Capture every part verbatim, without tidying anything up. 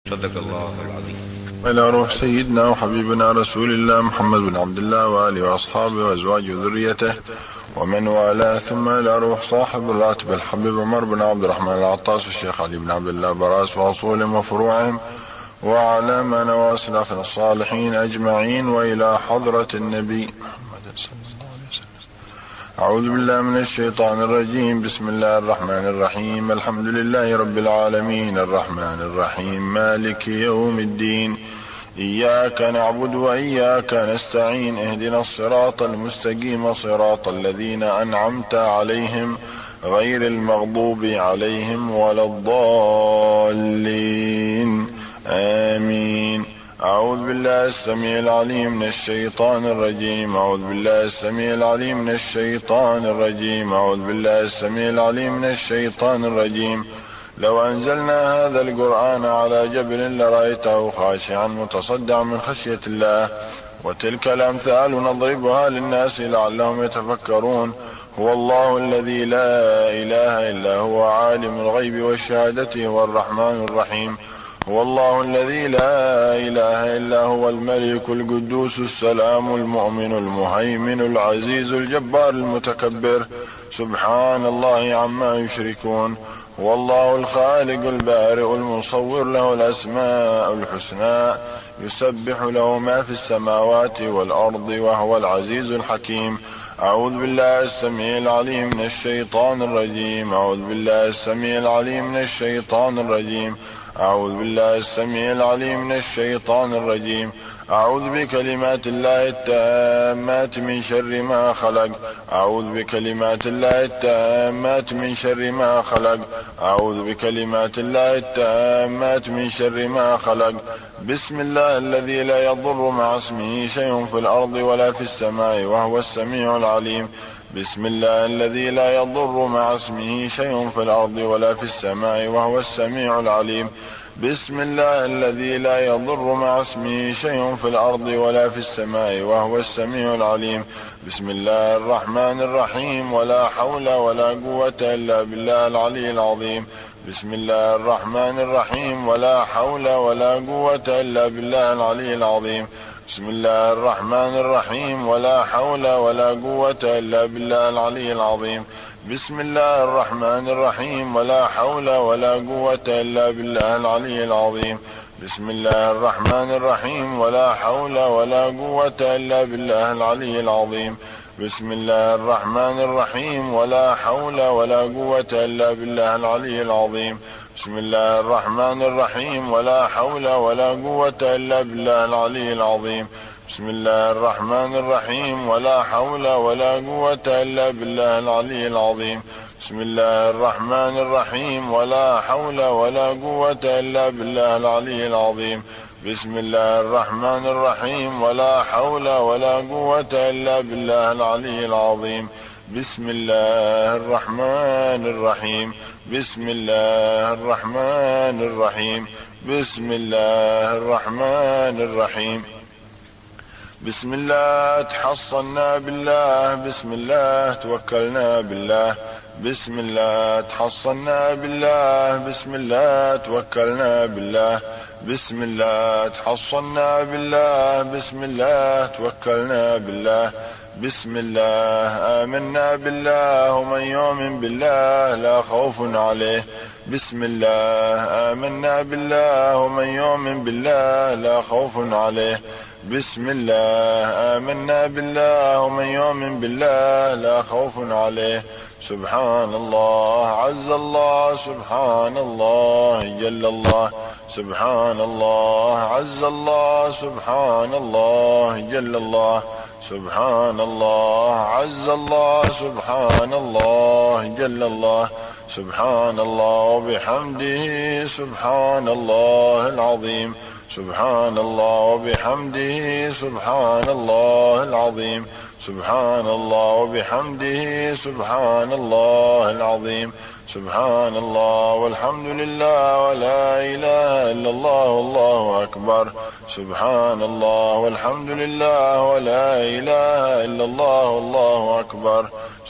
صدق الله العظيم. إلى روح سيدنا وحبيبنا رسول الله محمد بن عبد الله وآله وأصحابه وأزواجه وذريته ومن والاه، ثم إلى روح صاحب الراتب الحبيب عمر بن عبد الرحمن العطاس والشيخ علي بن عبد الله براس وأصولهم وفروعهم، وعلى من وأسلافنا الصالحين أجمعين، وإلى حضرة النبي محمد صلى الله عليه وسلم. أعوذ بالله من الشيطان الرجيم. بسم الله الرحمن الرحيم. الحمد لله رب العالمين الرحمن الرحيم مالك يوم الدين، إياك نعبد وإياك نستعين، اهدنا الصراط المستقيم صراط الذين أنعمت عليهم غير المغضوب عليهم ولا الضالين، آمين. أعوذ بالله السميع العليم من الشيطان الرجيم أعوذ بالله السميع العليم من الشيطان الرجيم أعوذ بالله السميع العليم من الشيطان الرجيم لو أنزلنا هذا القرآن على جبل لرأيته خاشعا متصدعا من خشية الله، وتلك الأمثال نضربها للناس لعلهم يتفكرون. هو الله الذي لا إله إلا هو عالم الغيب والشهادة هو الرحمن الرحيم. هو الله الذي لا إله إلا هو الملك القدوس السلام المؤمن المهيمن العزيز الجبار المتكبر، سبحان الله عما يشركون. هو الله الخالق البارئ المصور، له الأسماء الحسنى، يسبح له ما في السماوات والأرض وهو العزيز الحكيم. أعوذ بالله السميع العليم من الشيطان الرجيم أعوذ بالله السميع العليم من الشيطان الرجيم أعوذ بالله السميع العليم من الشيطان الرجيم أعوذ بكلمات الله التامات من شر ما خلق أعوذ بكلمات الله التامات من شر ما خلق أعوذ بكلمات الله التامات من شر ما خلق. بسم الله الذي لا يضر مع اسمه شيء في الأرض ولا في السماء وهو السميع العليم. بسم الله الذي لا يضر مع اسمه شيء في الأرض ولا في السماء وهو السميع العليم. بسم الله الذي لا يضر مع اسمه شيء في الأرض ولا في السماء وهو السميع العليم. بسم الله الرحمن الرحيم. ولا حول ولا قوة إلا بالله العلي العظيم. بسم الله الرحمن الرحيم. ولا حول ولا قوة إلا بالله العلي العظيم. بسم الله الرحمن الرحيم. ولا حول ولا قوة إلا بالله العلي العظيم. بسم الله الرحمن الرحيم. ولا حول ولا قوة إلا بالله العلي العظيم. بسم الله الرحمن الرحيم. ولا حول ولا قوة إلا بالله العلي العظيم. بسم الله الرحمن الرحيم. ولا حول ولا قوة إلا بالله العلي العظيم. بسم الله الرحمن الرحيم. ولا حول ولا قوة إلا بالله العلي العظيم. بسم الله الرحمن الرحيم. ولا حول ولا قوة إلا بالله العلي العظيم. بسم الله الرحمن الرحيم. ولا حول ولا قوة إلا بالله العلي العظيم. بسم الله الرحمن الرحيم. ولا حول ولا قوة إلا بالله العلي العظيم. بسم الله الرحمن الرحيم. بسم الله الرحمن الرحيم. بسم الله الرحمن الرحيم. بسم الله تحصنا بالله. بسم الله توكلنا بالله. بسم الله تحصنا بالله. بسم الله توكلنا بالله. بسم الله تحصنا بالله. بسم الله توكلنا بالله. بسم الله آمنا بالله. ومن يؤمن بالله لا خوف عليه. بسم الله آمنا بالله. ومن يؤمن بالله لا خوف عليه. بسم الله آمنا بالله. ومن يؤمن بالله لا خوف عليه. سبحان الله عز الله. سبحان الله جل الله. سبحان الله عز الله. سبحان الله جل الله. سبحان الله عز الله. سبحان الله جل الله. سبحان الله وبحمده. سبحان الله العظيم. سبحان الله وبحمده. سبحان الله العظيم. سبحان الله وبحمده. سبحان الله العظيم. سبحان الله والحمد لله ولا إله إلا الله والله أكبر. سبحان الله والحمد لله ولا إله إلا الله والله أكبر.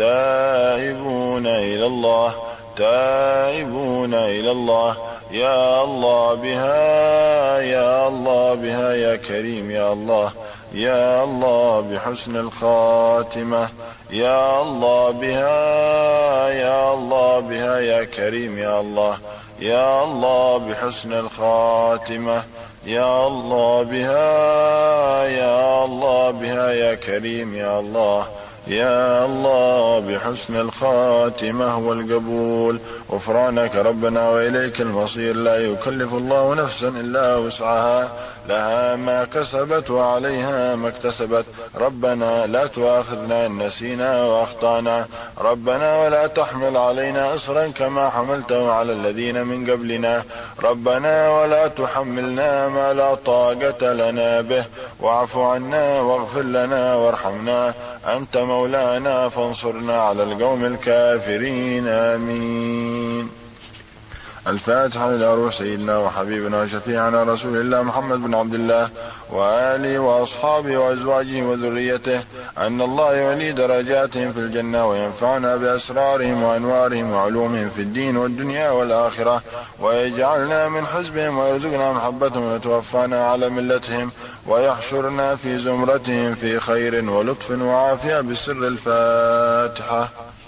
تائبون إلى الله تائبون إلى الله يا الله بها يا الله بها يا كريم يا الله يا الله بحسن الخاتمة يا الله بها يا الله بها يا كريم يا الله يا الله بحسن الخاتمة يا الله بها يا الله بها يا كريم يا الله يا الله بحسن الخاتمة والقبول. غفرانك ربنا وإليك المصير. لا يكلف الله نفسا إلا وسعها لها ما كسبت وعليها ما اكتسبت. ربنا لا تؤاخذنا إن نسينا وأخطأنا. ربنا ولا تحمل علينا إصرا كما حملته على الذين من قبلنا. ربنا ولا تحملنا ما لا طاقة لنا به. واعف عنا واغفر لنا وارحمنا أنت مولانا فانصرنا على القوم الكافرين. آمين. الفاتحة إلى روح سيدنا وحبيبنا وشفيعنا رسول الله محمد بن عبد الله وآله وأصحابه وأزواجه وذريته أن الله يعلي درجاتهم في الجنة وينفعنا بأسرارهم وأنوارهم وعلومهم في الدين والدنيا والآخرة ويجعلنا من حزبهم ويرزقنا محبتهم ويتوفانا على ملتهم ويحشرنا في زمرتهم في خير ولطف وعافية بسر الفاتحة.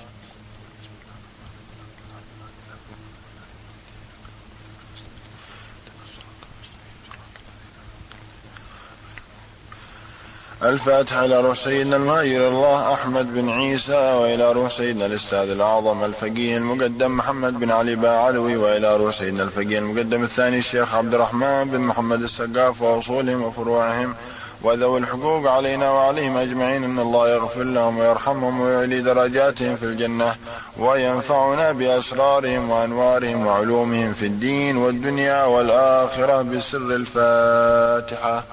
الفاتحة إلى روح سيدنا المهاجر الله أحمد بن عيسى وإلى روح سيدنا الأستاذ الأعظم الفقيه المقدم محمد بن علي باعلوي وإلى روح سيدنا الفقيه المقدم الثاني الشيخ عبد الرحمن بن محمد السقاف وأصولهم وفروعهم وذوي الحقوق علينا وعليهم أجمعين أن الله يغفر لهم ويرحمهم ويعلي درجاتهم في الجنة وينفعنا بأسرارهم وأنوارهم وعلومهم في الدين والدنيا والآخرة بسر الفاتحة.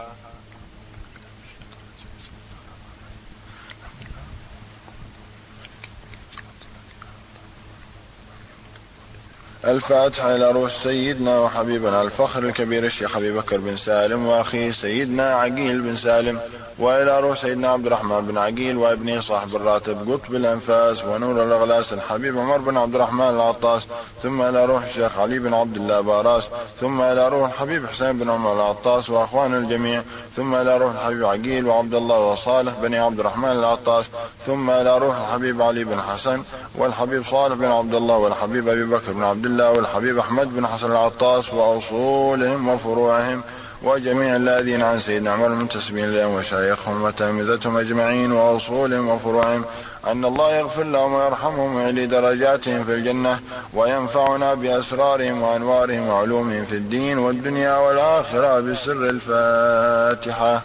الفاتحة إلى روح سيدنا وحبيبنا الفخر الكبير الشيخ أبي بكر بن سالم وأخيه سيدنا عقيل بن سالم وإلى روح سيدنا عبد الرحمن بن عقيل وابنه صاحب الراتب قطب الأنفاس ونور الأغلاس الحبيب عمر بن عبد الرحمن العطاس ثم إلى روح الشيخ علي بن عبد الله باراس ثم إلى روح الحبيب حسين بن عمر العطاس وأخوان الجميع ثم إلى روح الحبيب عقيل وعبد الله وصالح بن عبد الرحمن العطاس ثم إلى روح الحبيب علي بن حسن والحبيب صالح بن عبد الله والحبيب أبي بكر بن عبد الله والحبيب أحمد بن حسن العطاس وأصولهم وفروعهم وجميع الذين عن سيدنا عمر المنتسبين لهم وشايخهم وتلامذتهم أجمعين وأصولهم وفروعهم أن الله يغفر لهم ويرحمهم ويعلي درجاتهم في الجنة وينفعنا بأسرارهم وأنوارهم وعلومهم في الدين والدنيا والآخرة بسر الفاتحة.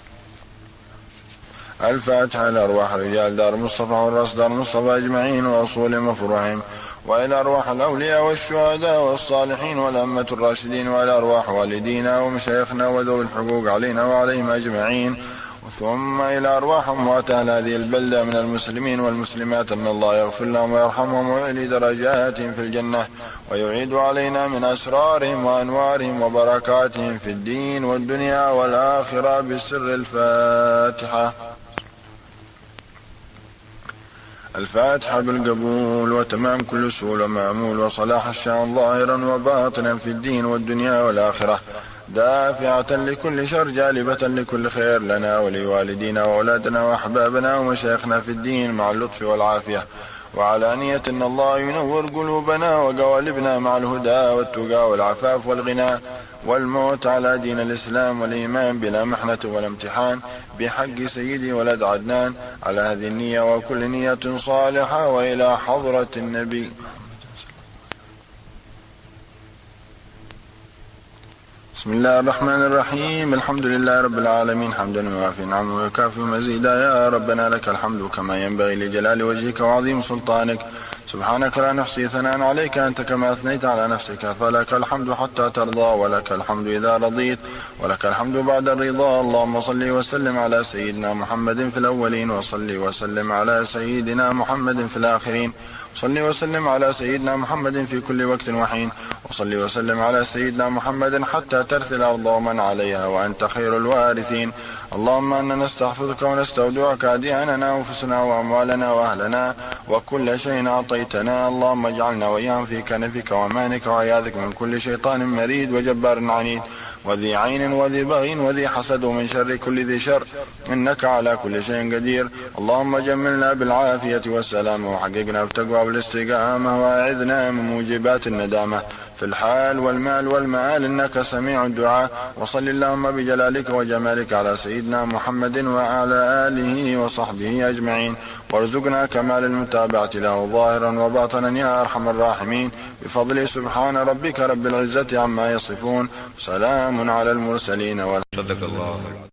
الفاتحة إلى أرواح رجال دار مصطفى والرأس دار مصطفى أجمعين وأصولهم وفروعهم وإلى أرواح الأولياء والشهداء والصالحين والأئمة الراشدين وإلى أرواح والدينا ومشايخنا وذوي الحقوق علينا وعليهم أجمعين ثم إلى أرواح أموات أهل هذه البلدة من المسلمين والمسلمات أن الله يغفر لهم ويرحمهم ويعلي درجاتهم في الجنة ويعيد علينا من أسرارهم وأنوارهم وبركاتهم في الدين والدنيا والآخرة بسر الفاتحة. الفاتحة بالقبول وتمام كل سهول ومعمول وصلاح الشان ظاهرا وباطنا في الدين والدنيا والآخرة دافعة لكل شر جالبة لكل خير لنا ولوالدينا وأولادنا وأحبابنا ومشايخنا في الدين مع اللطف والعافية وعلانية أن الله ينور قلوبنا وقوالبنا مع الهدى والتقى والعفاف والغنى والموت على دين الإسلام والإيمان بلا محنة ولا امتحان بحق سيدي ولد عدنان على هذه النية وكل نية صالحة وإلى حضرة النبي. بسم الله الرحمن الرحيم. الحمد لله رب العالمين حمدا يوافي نعمه ويكافئ مزيدا. يا ربنا لك الحمد كما ينبغي لجلال وجهك وعظيم سلطانك. سبحانك لا نحصي ثناء عليك أنت كما أثنيت على نفسك فلك الحمد حتى ترضى ولك الحمد إذا رضيت ولك الحمد بعد الرضا. اللهم صل وسلم على سيدنا محمد في الأولين وصل وسلم على سيدنا محمد في الآخرين صل وسلم على سيدنا محمد في كل وقت وحين، وصل وسلم على سيدنا محمد حتى ترث الأرض ومن عليها وأنت خير الوارثين. اللهم أننا نستحفظك ونستودعك أدياننا وأنفسنا وأموالنا وأهلنا وكل شيء أعطيتنا. اللهم اجعلنا وإياهم في كنفك وأمانك وعياذك من كل شيطان مريد وجبار عنيد وذي عين وذي بغي وذي حسد ومن شر كل ذي شر، إنك على كل شيء قدير. اللهم جملنا بالعافية والسلام وحققنا بالتقوى والاستقامة وأعذنا من موجبات الندامة في الحال والمال والمآل، إنك سميع الدعاء. وصل اللهم بجلالك وجمالك على سيدنا محمد وعلى آله وصحبه أجمعين، وارزقنا كمال المتابعة له ظاهرا وباطنا يا أرحم الراحمين، بفضل سبحان ربك رب العزة عما يصفون، سلام على المرسلين. صدق الله.